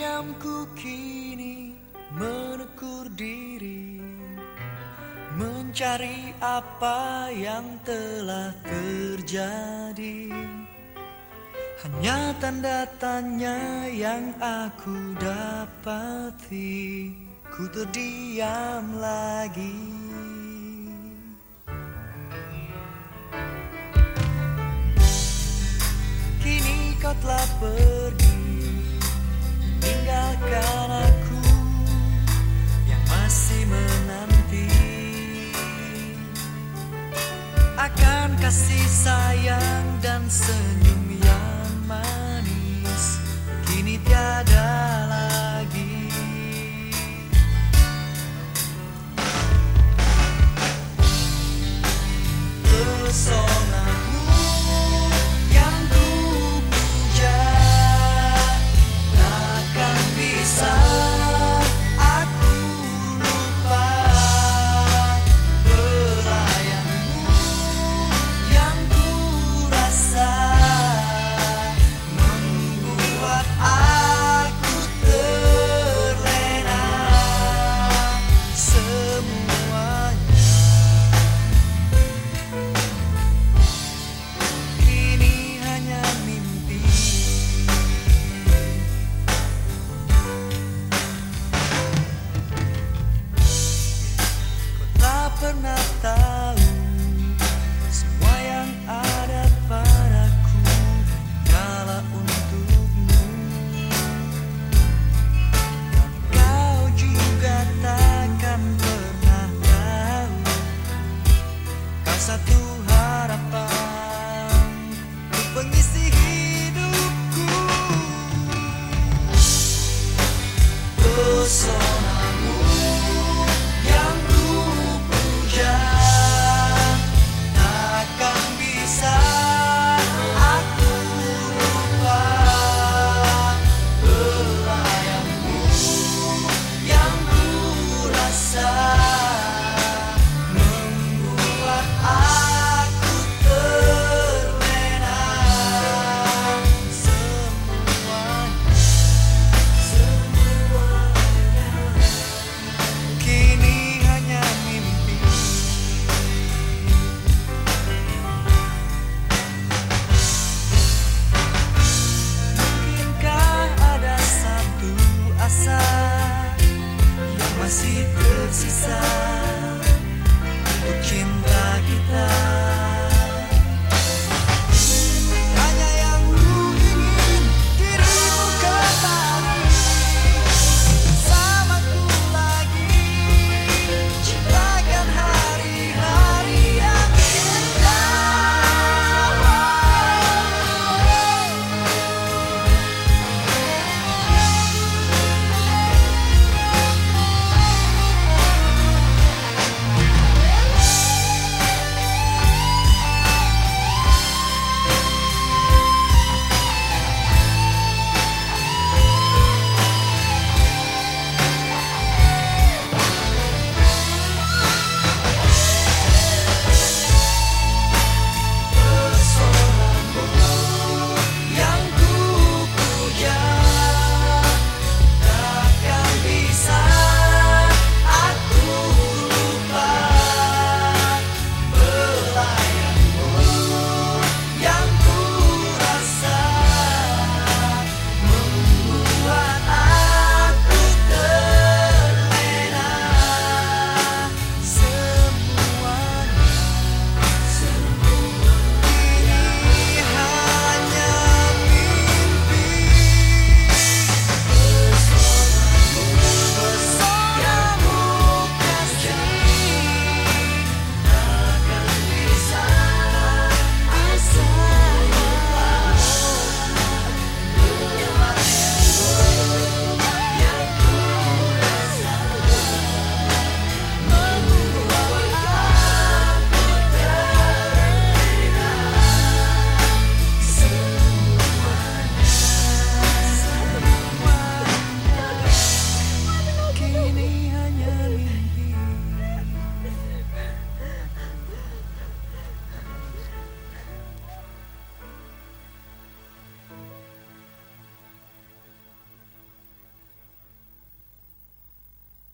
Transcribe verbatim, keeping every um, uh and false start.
Diamku kini menekur diri, mencari apa yang telah terjadi. Hanya tanda tanya yang aku dapati, ku terdiam lagi. Kini kau telah pergi, tinggalkan aku yang masih menanti akan kasih sayang dan senyum yang manis. Kini tiada lagi. Pesonamu yang ku puja takkan bisa aku lupa. Pelayanmu yang ku rasa membuat aku terlena. Semuanya kini hanya mimpi. Kau tak pernah tahu semua yang ada padaku hanyalah untukmu. Kau juga takkan pernah tahu, kau satu harapan untuk pengisi hidupku. Pesonamu yang ku puja takkan bisa aku lupa. Pelayanmu yang ku rasa membuat aku terlena. Semuanya, semuanya kini hanya mimpi. Mungkinkah ada satu asa yang masih tersisa untuk cinta kita?